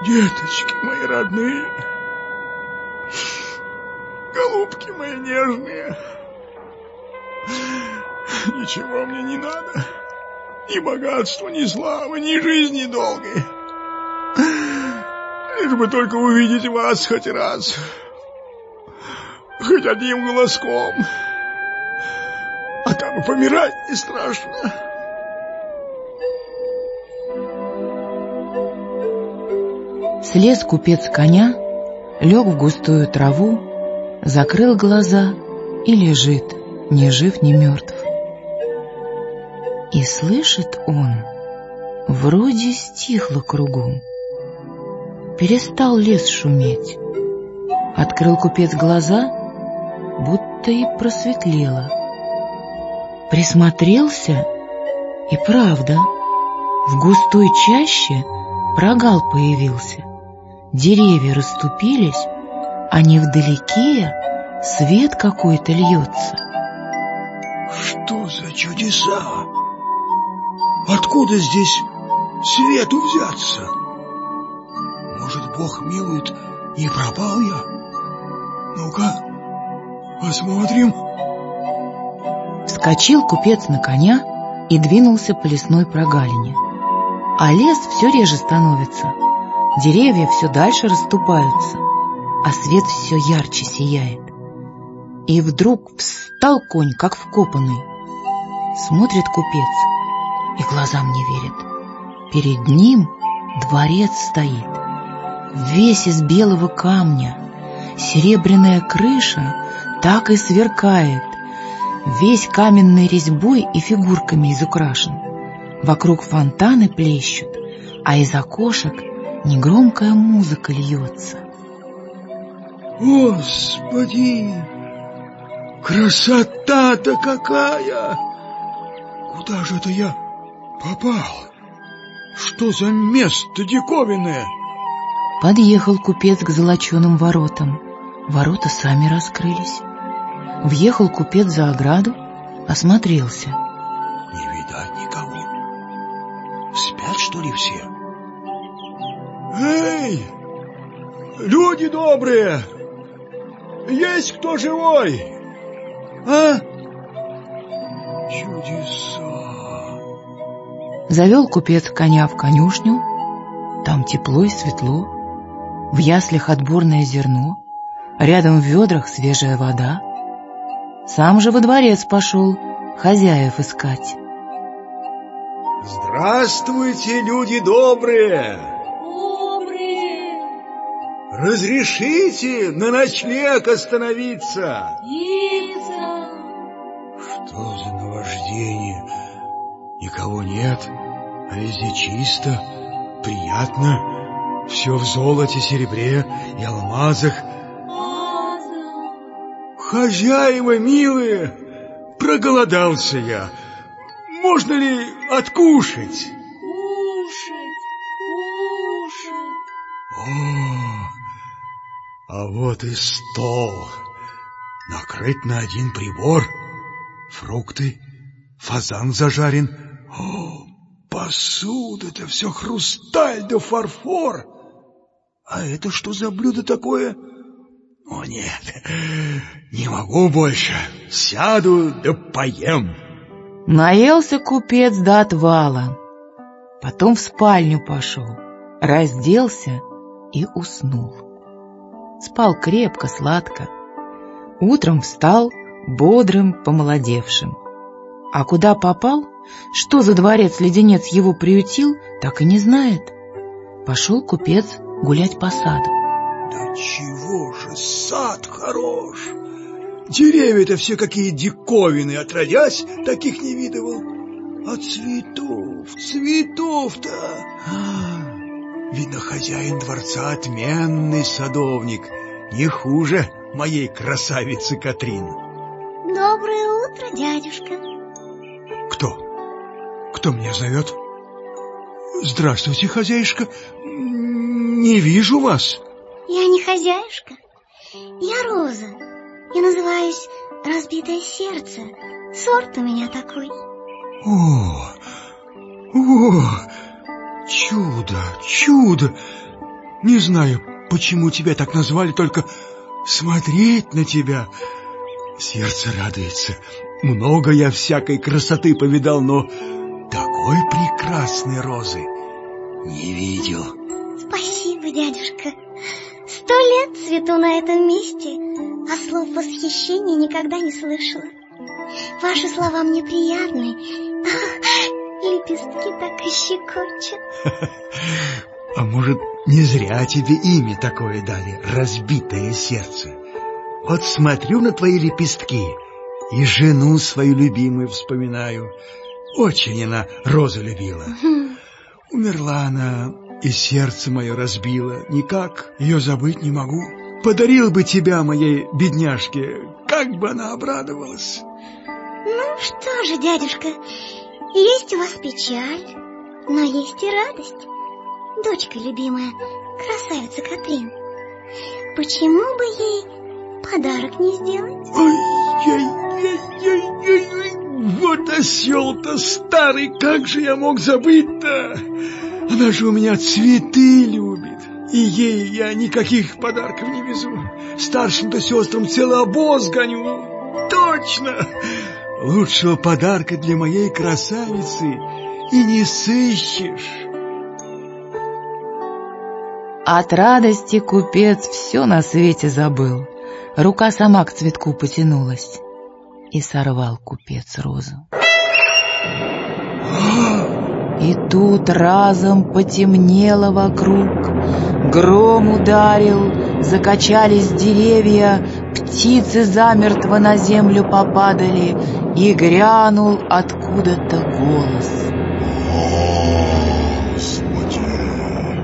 Деточки мои родные, голубки мои нежные, ничего мне не надо, ни богатства, ни славы, ни жизни долгой. Лишь бы только увидеть вас хоть раз, хоть одним глазком, а там и помирать не страшно. Слез купец с коня, лег в густую траву, закрыл глаза и лежит, ни жив, ни мертв. И слышит он, вроде стихло кругом, перестал лес шуметь. Открыл купец глаза, будто и просветлело. Присмотрелся, и правда, в густой чаще прогал появился. Деревья расступились, а невдалеке свет какой-то льется. Что за чудеса? Откуда здесь свету взяться? Может, Бог милует, не пропал я? Ну-ка, посмотрим. Вскочил купец на коня и двинулся по лесной прогалине. А лес все реже становится, деревья все дальше расступаются, а свет все ярче сияет. И вдруг встал конь, как вкопанный. Смотрит купец и глазам не верит. Перед ним дворец стоит, весь из белого камня, серебряная крыша так и сверкает, весь каменной резьбой и фигурками изукрашен. Вокруг фонтаны плещут, а из окошек негромкая музыка льется. Господи, красота-то какая! Куда же это я попал? Что за место диковинное? Подъехал купец к золоченым воротам. Ворота сами раскрылись. Въехал купец за ограду, осмотрелся. Не видать никого. Спят, что ли, все? Эй, люди добрые! Есть кто живой? А? Чудеса! Завел купец коня в конюшню. Там тепло и светло. В яслях отборное зерно, рядом в ведрах свежая вода. Сам же во дворец пошел хозяев искать. Здравствуйте, люди добрые! Добрые! Разрешите на ночлег остановиться? Лиза! Что за наваждение? Никого нет, а везде чисто, приятно. Все в золоте, серебре и алмазах. Хозяева милые, проголодался я. Можно ли откушать? Кушать, кушать. О, а вот и стол. Накрыт на один прибор. Фрукты, фазан зажарен. О, посуда-то все хрусталь да фарфор. А это что за блюдо такое? О, нет, не могу больше. Сяду да поем. Наелся купец до отвала. Потом в спальню пошел, разделся и уснул. Спал крепко, сладко. Утром встал бодрым, помолодевшим. А куда попал, что за дворец-леденец его приютил, так и не знает. Пошел купец гулять по саду. Да чего же сад хорош! Деревья-то все какие диковины, отродясь, таких не видывал. А цветов-то... Видно, хозяин дворца отменный садовник, не хуже моей красавицы Катрин. Доброе утро, дядюшка. Кто меня зовет? Здравствуйте, хозяюшка. Не вижу вас. Я не хозяюшка. Я Роза. Я называюсь «Разбитое сердце». Сорт у меня такой. О, чудо! Не знаю, почему тебя так назвали, только смотреть на тебя сердце радуется. Много я всякой красоты повидал, но такой прекрасной розы не видел. Спасибо, дядюшка. 100 лет цвету на этом месте, а слов восхищения никогда не слышала. Ваши слова мне приятны. Лепестки так и щекочут. А может, не зря тебе имя такое дали, разбитое сердце. Вот смотрю на твои лепестки и жену свою любимую вспоминаю. Очень она розу любила. Умерла она, и сердце мое разбило. Никак ее забыть не могу. Подарил бы тебя моей бедняжке, как бы она обрадовалась. Ну что же, дядюшка, есть у вас печаль, но есть и радость. Дочка любимая, красавица Катрин, почему бы ей подарок не сделать? Ой-ой-ой-ой-ой, вот осел-то старый, как же я мог забыть-то? Она же у меня цветы любит, и ей я никаких подарков не везу. Старшим-то сестрам целый обоз гоню. Точно! Лучшего подарка для моей красавицы и не сыщешь. От радости купец все на свете забыл. Рука сама к цветку потянулась, и сорвал купец розу. И тут разом потемнело вокруг, гром ударил, закачались деревья, птицы замертво на землю попадали, и грянул откуда-то голос. Господи,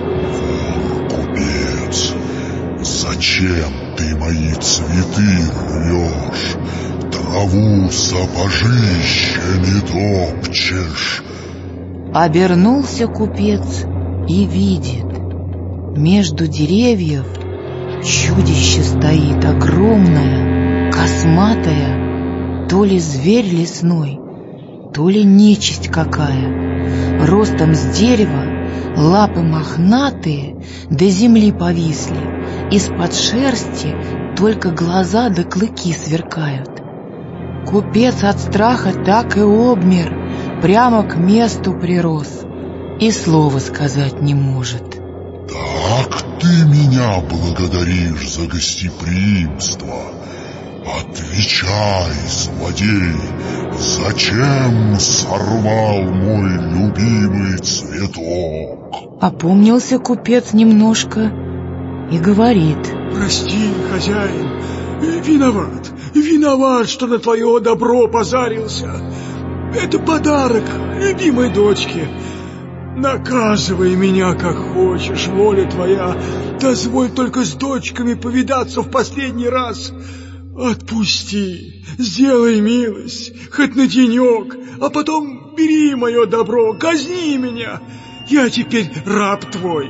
купец, зачем ты мои цветы рвешь, траву сапожищами топчешь? Обернулся купец и видит, между деревьев чудище стоит огромное, косматое, то ли зверь лесной, то ли нечисть какая, ростом с дерева, лапы мохнатые, до земли повисли, из-под шерсти только глаза да клыки сверкают. Купец от страха так и обмер, прямо к месту прирос, и слова сказать не может. Так ты меня благодаришь за гостеприимство. Отвечай, злодей, зачем сорвал мой любимый цветок? Опомнился купец немножко и говорит: Прости, хозяин, виноват, что на твое добро позарился. Это подарок любимой дочке. Наказывай меня, как хочешь, воля твоя. Дозволь только с дочками повидаться в последний раз. Отпусти, сделай милость, хоть на денек, а потом бери мое добро, казни меня. Я теперь раб твой.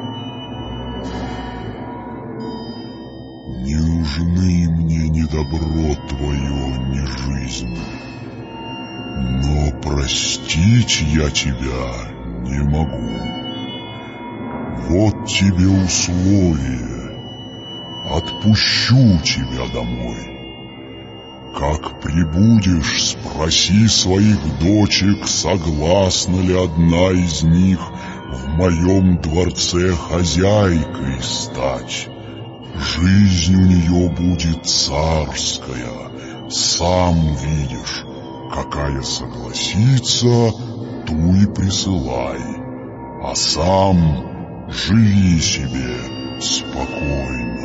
Не нужны мне ни добро твое, ни жизнь. Но простить я тебя не могу. Вот тебе условие. Отпущу тебя домой. Как прибудешь, спроси своих дочек, согласна ли одна из них в моем дворце хозяйкой стать. Жизнь у нее будет царская, сам видишь. Какая согласится, ту и присылай, а сам живи себе спокойно.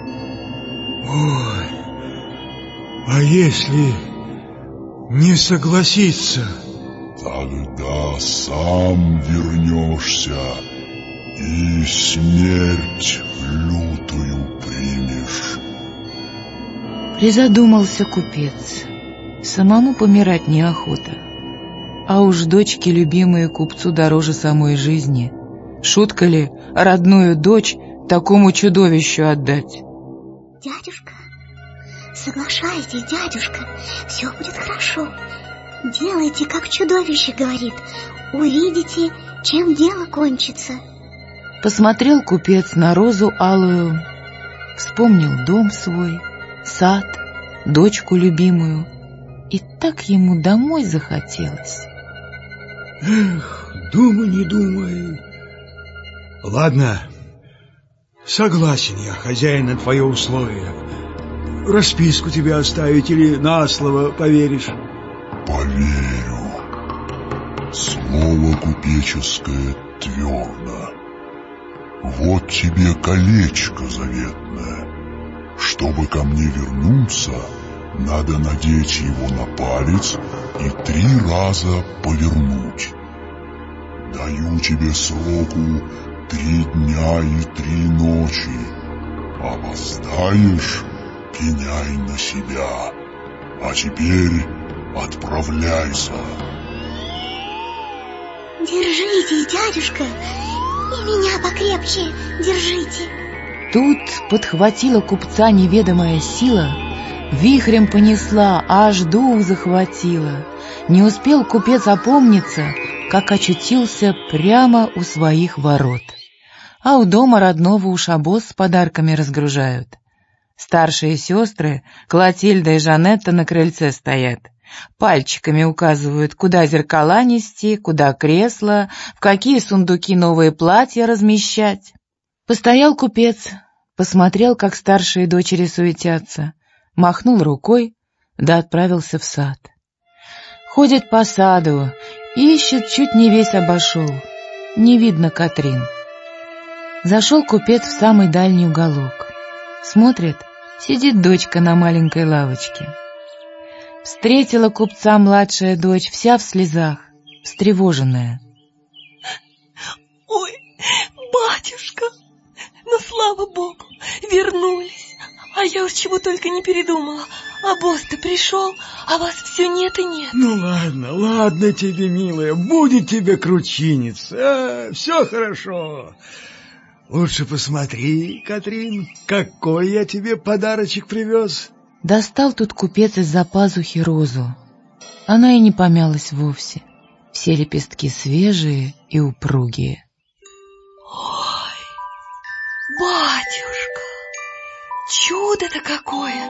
Ой, а если не согласиться? Тогда сам вернешься и смерть лютую примешь. Призадумался купец. Самому помирать неохота, а уж дочки любимые купцу дороже самой жизни. Шутка ли родную дочь такому чудовищу отдать? Дядюшка, соглашайтесь, дядюшка, все будет хорошо. Делайте, как чудовище говорит, увидите, чем дело кончится. Посмотрел купец на розу алую, вспомнил дом свой, сад, дочку любимую, и так ему домой захотелось. Эх, думай, не думай. Ладно, согласен я, хозяин, на твое условие. Расписку тебе оставить или на слово поверишь? Поверю. Слово купеческое твердо. Вот тебе колечко заветное. Чтобы ко мне вернуться, надо надеть его на палец и 3 раза повернуть. Даю тебе сроку 3 дня и 3 ночи. Опоздаешь, пеняй на себя. А теперь отправляйся. Держитесь, дядюшка, и меня покрепче держите. Тут подхватила купца неведомая сила, вихрем понесла, аж дух захватила. Не успел купец опомниться, как очутился прямо у своих ворот. А у дома родного уж обоз с подарками разгружают. Старшие сестры, Клотильда и Жанетта, на крыльце стоят. Пальчиками указывают, куда зеркала нести, куда кресла, в какие сундуки новые платья размещать. Постоял купец, посмотрел, как старшие дочери суетятся, махнул рукой, да отправился в сад. Ходит по саду, ищет, чуть не весь обошел. Не видно Катрин. Зашел купец в самый дальний уголок. Смотрит, сидит дочка на маленькой лавочке. Встретила купца младшая дочь, вся в слезах, встревоженная. Ой, батюшка, ну слава богу, вернулись. А я уж чего только не передумала. А босс-то пришел, а вас все нет и нет. Ну ладно, ладно тебе, милая, будет тебе кручиниться, все хорошо. Лучше посмотри, Катрин, какой я тебе подарочек привез. Достал тут купец из-за пазухи розу. Она и не помялась вовсе. Все лепестки свежие и упругие. Ой, батюшка, чудо-то какое!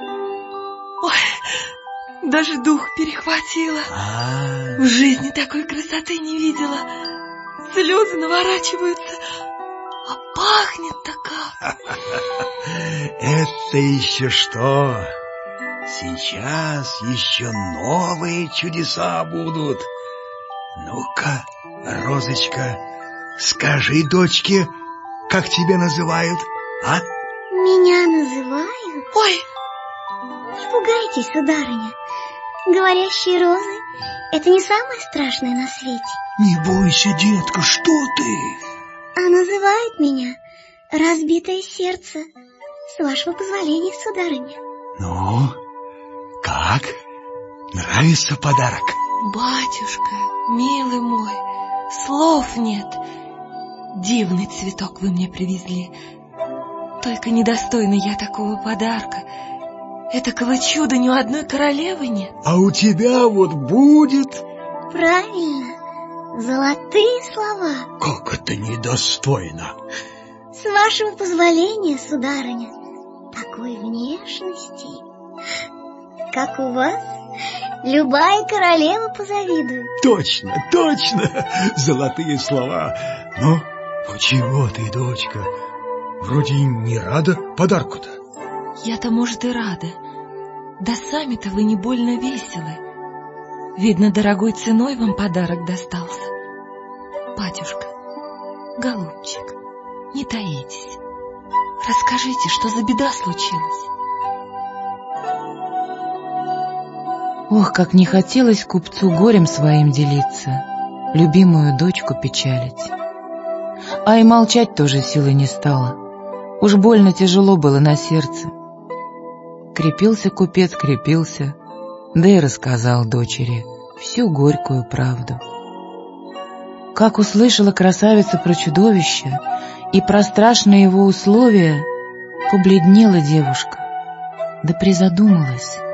Ой, даже дух перехватило. В жизни такой красоты не видела. Слезы наворачиваются, а пахнет-то как. Это еще что? Сейчас еще новые чудеса будут. Ну-ка, Розочка, скажи дочке, как тебя называют, а? Меня называют? Ой, не пугайтесь, сударыня. Говорящие розы — это не самое страшное на свете. Не бойся, детка, что ты? А называют меня разбитое сердце. С вашего позволения, сударыня. Ну, как? Нравится подарок? батюшка, милый мой, слов нет. Дивный цветок вы мне привезли. Только недостойна я такого подарка. Этакого чуда ни у одной королевы нет. А у тебя вот будет... Правильно, золотые слова. Как это недостойно? С вашего позволения, сударыня, такой внешности, как у вас, любая королева позавидует. Точно, точно, золотые слова. Ну, чего ты, дочка, вроде не рада подарку-то? Я-то, может, и рада. Да сами-то вы не больно веселы. Видно, дорогой ценой вам подарок достался. Батюшка, голубчик, не таитесь. Расскажите, что за беда случилась? Ох, как не хотелось купцу горем своим делиться, любимую дочку печалить. А и молчать тоже силы не стало. Уж больно тяжело было на сердце. Крепился купец, крепился, да и рассказал дочери всю горькую правду. Как услышала красавица про чудовище и про страшные его условия, побледнела девушка, да призадумалась.